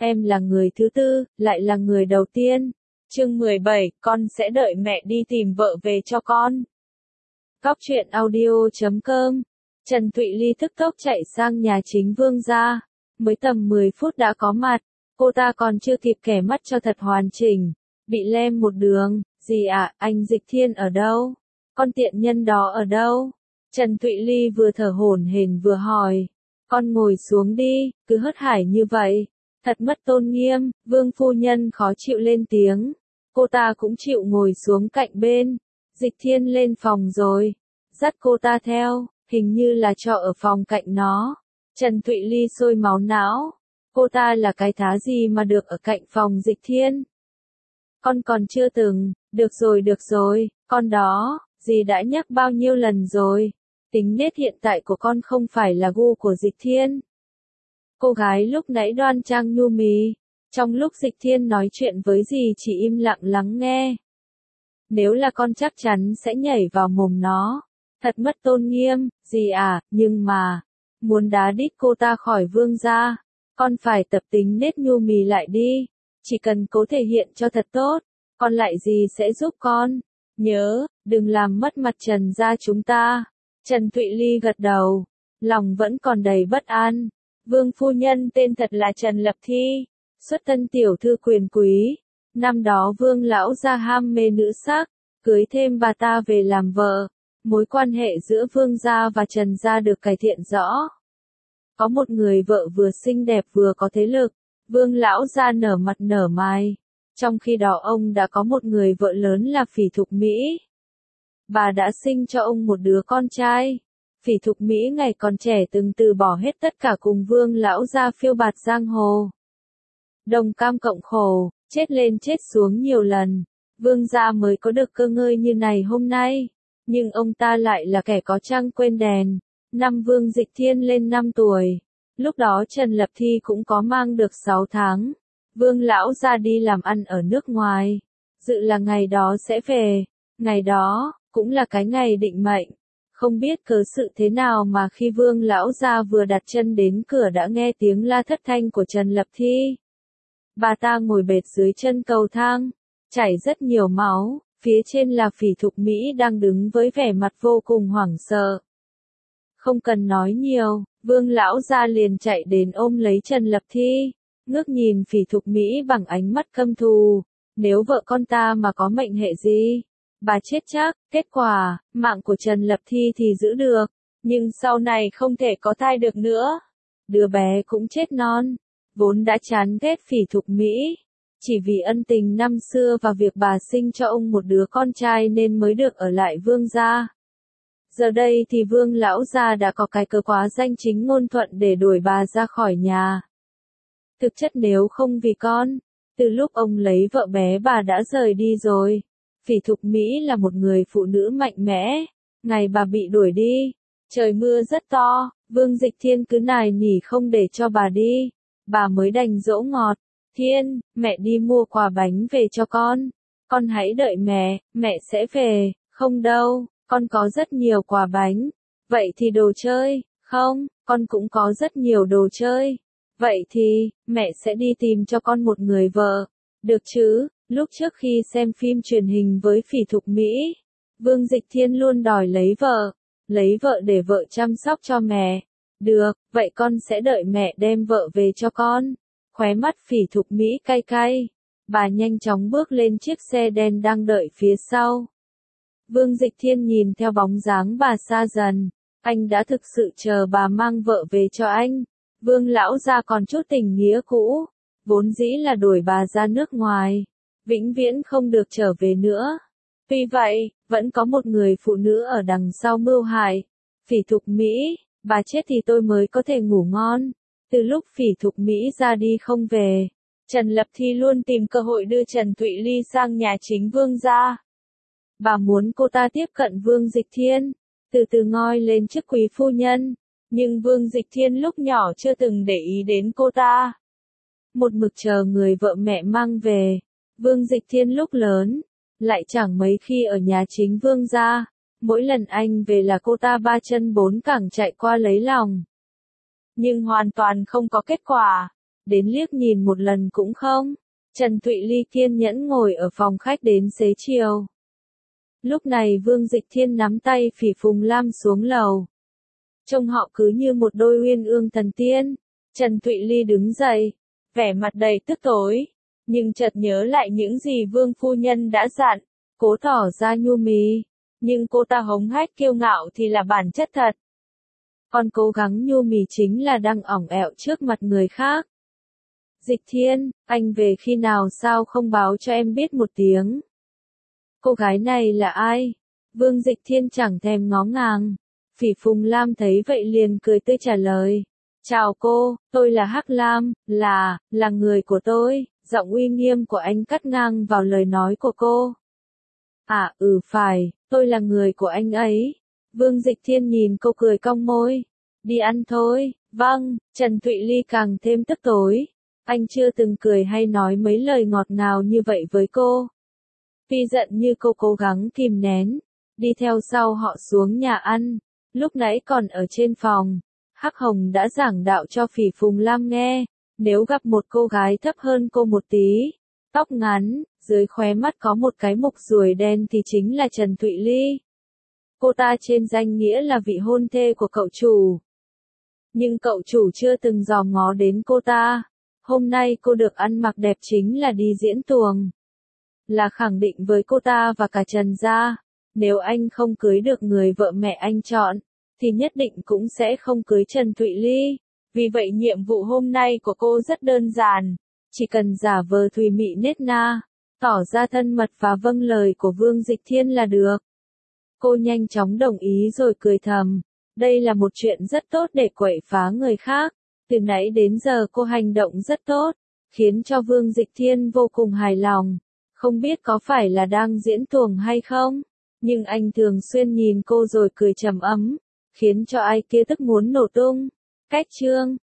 em là người thứ tư, lại là người đầu tiên. Chương 17, con sẽ đợi mẹ đi tìm vợ về cho con. Góc truyện audio.com. Trần Thụy Ly tức tốc chạy sang nhà chính Vương gia. Mới tầm 10 phút đã có mặt, cô ta còn chưa kịp kẻ mắt cho thật hoàn chỉnh. Bị lem một đường, gì ạ, anh Dịch Thiên ở đâu? Con tiện nhân đó ở đâu? Trần Thụy Ly vừa thở hổn hển vừa hỏi. Con ngồi xuống đi, cứ hớt hải như vậy. Thật mất tôn nghiêm, Vương phu nhân khó chịu lên tiếng. Cô ta cũng chịu ngồi xuống cạnh bên. Dịch Thiên lên phòng rồi. Dắt cô ta theo, hình như là trọ ở phòng cạnh nó. Trần Thụy Ly sôi máu não. Cô ta là cái thá gì mà được ở cạnh phòng Dịch Thiên? Con còn chưa từng, được rồi, con đó, dì đã nhắc bao nhiêu lần rồi. Tính nết hiện tại của con không phải là gu của Dịch Thiên. Cô gái lúc nãy đoan trang nhu mì. Trong lúc Dịch Thiên nói chuyện với dì chỉ im lặng lắng nghe. Nếu là con chắc chắn sẽ nhảy vào mồm nó. Thật mất tôn nghiêm, dì à, nhưng mà, muốn đá đít cô ta khỏi Vương gia. Con phải tập tính nết nhu mì lại đi. Chỉ cần cố thể hiện cho thật tốt, con lại gì sẽ giúp con. Nhớ, đừng làm mất mặt Trần gia chúng ta. Trần Thụy Ly gật đầu, lòng vẫn còn đầy bất an. Vương phu nhân tên thật là Trần Lập Thi, xuất thân tiểu thư quyền quý. Năm đó Vương lão gia ham mê nữ sắc, cưới thêm bà ta về làm vợ. Mối quan hệ giữa Vương gia và Trần gia được cải thiện rõ. Có một người vợ vừa xinh đẹp vừa có thế lực, Vương lão gia nở mặt nở mày. Trong khi đó ông đã có một người vợ lớn là Phỉ Thục Mỹ. Bà đã sinh cho ông một đứa con trai. Phỉ Thục Mỹ ngày còn trẻ từng từ bỏ hết tất cả cùng Vương lão gia phiêu bạt giang hồ. Đồng cam cộng khổ, chết lên chết xuống nhiều lần, Vương gia mới có được cơ ngơi như này hôm nay. Nhưng ông ta lại là kẻ có trăng quên đèn. Năm Vương Dịch Thiên lên 5 tuổi. Lúc đó Trần Lập Thi cũng có mang được 6 tháng. Vương lão gia đi làm ăn ở nước ngoài. Dự là ngày đó sẽ về. Ngày đó, cũng là cái ngày định mệnh. Không biết cớ sự thế nào mà khi Vương lão gia vừa đặt chân đến cửa đã nghe tiếng la thất thanh của Trần Lập Thi. Bà ta ngồi bệt dưới chân cầu thang, chảy rất nhiều máu, phía trên là Phỉ Thục Mỹ đang đứng với vẻ mặt vô cùng hoảng sợ. Không cần nói nhiều, Vương lão gia liền chạy đến ôm lấy Trần Lập Thi, ngước nhìn Phỉ Thục Mỹ bằng ánh mắt căm thù. Nếu vợ con ta mà có mệnh hệ gì, bà chết chắc. Kết quả, mạng của Trần Lập Thi thì giữ được, nhưng sau này không thể có thai được nữa. Đứa bé cũng chết non. Vốn đã chán ghét Phỉ Thục Mỹ, chỉ vì ân tình năm xưa và việc bà sinh cho ông một đứa con trai nên mới được ở lại Vương gia. Giờ đây thì Vương lão gia đã có cái cớ quá danh chính ngôn thuận để đuổi bà ra khỏi nhà. Thực chất nếu không vì con, từ lúc ông lấy vợ bé bà đã rời đi rồi. Phỉ Thục Mỹ là một người phụ nữ mạnh mẽ. Ngày bà bị đuổi đi, trời mưa rất to, Vương Dịch Thiên cứ nài nỉ không để cho bà đi. Bà mới đành dỗ ngọt. Thiên, mẹ đi mua quà bánh về cho con hãy đợi mẹ sẽ về. Không đâu, con có rất nhiều quà bánh. Vậy thì đồ chơi, không, con cũng có rất nhiều đồ chơi. Vậy thì, mẹ sẽ đi tìm cho con một người vợ. Được chứ, lúc trước khi xem phim truyền hình với Phỉ Thục Mỹ, Vương Dịch Thiên luôn đòi lấy vợ để vợ chăm sóc cho mẹ. Được, vậy con sẽ đợi mẹ đem vợ về cho con. Khóe mắt Phỉ Thục Mỹ cay cay. Bà nhanh chóng bước lên chiếc xe đen đang đợi phía sau. Vương Dịch Thiên nhìn theo bóng dáng bà xa dần. Anh đã thực sự chờ bà mang vợ về cho anh. Vương lão gia còn chút tình nghĩa cũ. Vốn dĩ là đuổi bà ra nước ngoài. Vĩnh viễn không được trở về nữa. Tuy vậy, vẫn có một người phụ nữ ở đằng sau mưu hại. Phỉ Thục Mỹ. Bà chết thì tôi mới có thể ngủ ngon. Từ lúc Phỉ Thục Mỹ ra đi không về, Trần Lập Thi luôn tìm cơ hội đưa Trần Thụy Ly sang nhà chính Vương gia. Bà muốn cô ta tiếp cận Vương Dịch Thiên, từ từ ngoi lên chức quý phu nhân. Nhưng Vương Dịch Thiên lúc nhỏ chưa từng để ý đến cô ta. Một mực chờ người vợ mẹ mang về. Vương Dịch Thiên lúc lớn, lại chẳng mấy khi ở nhà chính Vương gia. Mỗi lần anh về là cô ta ba chân bốn cẳng chạy qua lấy lòng. Nhưng hoàn toàn không có kết quả. đến liếc nhìn một lần cũng không. Trần Thụy Ly kiên nhẫn ngồi ở phòng khách đến xế chiều. Lúc này Vương Dịch Thiên nắm tay Phỉ Phùng Lam xuống lầu. Trông họ cứ như một đôi uyên ương thần tiên. Trần Thụy Ly đứng dậy, vẻ mặt đầy tức tối, nhưng chợt nhớ lại những gì Vương phu nhân đã dặn, cố tỏ ra nhu mì, nhưng cô ta hống hách kiêu ngạo thì là bản chất thật. Còn cố gắng nhu mì chính là đang ỏng ẹo trước mặt người khác. Dịch Thiên, anh về khi nào sao không báo cho em biết một tiếng? Cô gái này là ai? Vương Dịch Thiên chẳng thèm ngó ngàng. Phỉ Phùng Lam thấy vậy liền cười tươi trả lời. Chào cô, tôi là Hắc Lam, là người của tôi. Giọng uy nghiêm của anh cắt ngang vào lời nói của cô. À, phải, tôi là người của anh ấy. Vương Dịch Thiên nhìn cô cười cong môi. Đi ăn thôi, vâng. Trần Thụy Ly càng thêm tức tối. Anh chưa từng cười hay nói mấy lời ngọt ngào như vậy với cô. Tuy giận như cô cố gắng kìm nén, đi theo sau họ xuống nhà ăn. Lúc nãy còn ở trên phòng, Hắc Hồng đã giảng đạo cho Phỉ Phùng Lam nghe, nếu gặp một cô gái thấp hơn cô một tí, tóc ngắn, dưới khóe mắt có một cái mục ruồi đen thì chính là Trần Thụy Ly. Cô ta trên danh nghĩa là vị hôn thê của cậu chủ. Nhưng cậu chủ chưa từng dòm ngó đến cô ta. Hôm nay cô được ăn mặc đẹp chính là đi diễn tuồng. Là khẳng định với cô ta và cả Trần gia, nếu anh không cưới được người vợ mẹ anh chọn, thì nhất định cũng sẽ không cưới Trần Thụy Ly. Vì vậy nhiệm vụ hôm nay của cô rất đơn giản, chỉ cần giả vờ thùy mị nết na, tỏ ra thân mật và vâng lời của Vương Dịch Thiên là được. Cô nhanh chóng đồng ý rồi cười thầm, đây là một chuyện rất tốt để quậy phá người khác. Từ nãy đến giờ cô hành động rất tốt, khiến cho Vương Dịch Thiên vô cùng hài lòng. Không biết có phải là đang diễn tuồng hay không, nhưng anh thường xuyên nhìn cô rồi cười trầm ấm, khiến cho ai kia tức muốn nổ tung. Cách chương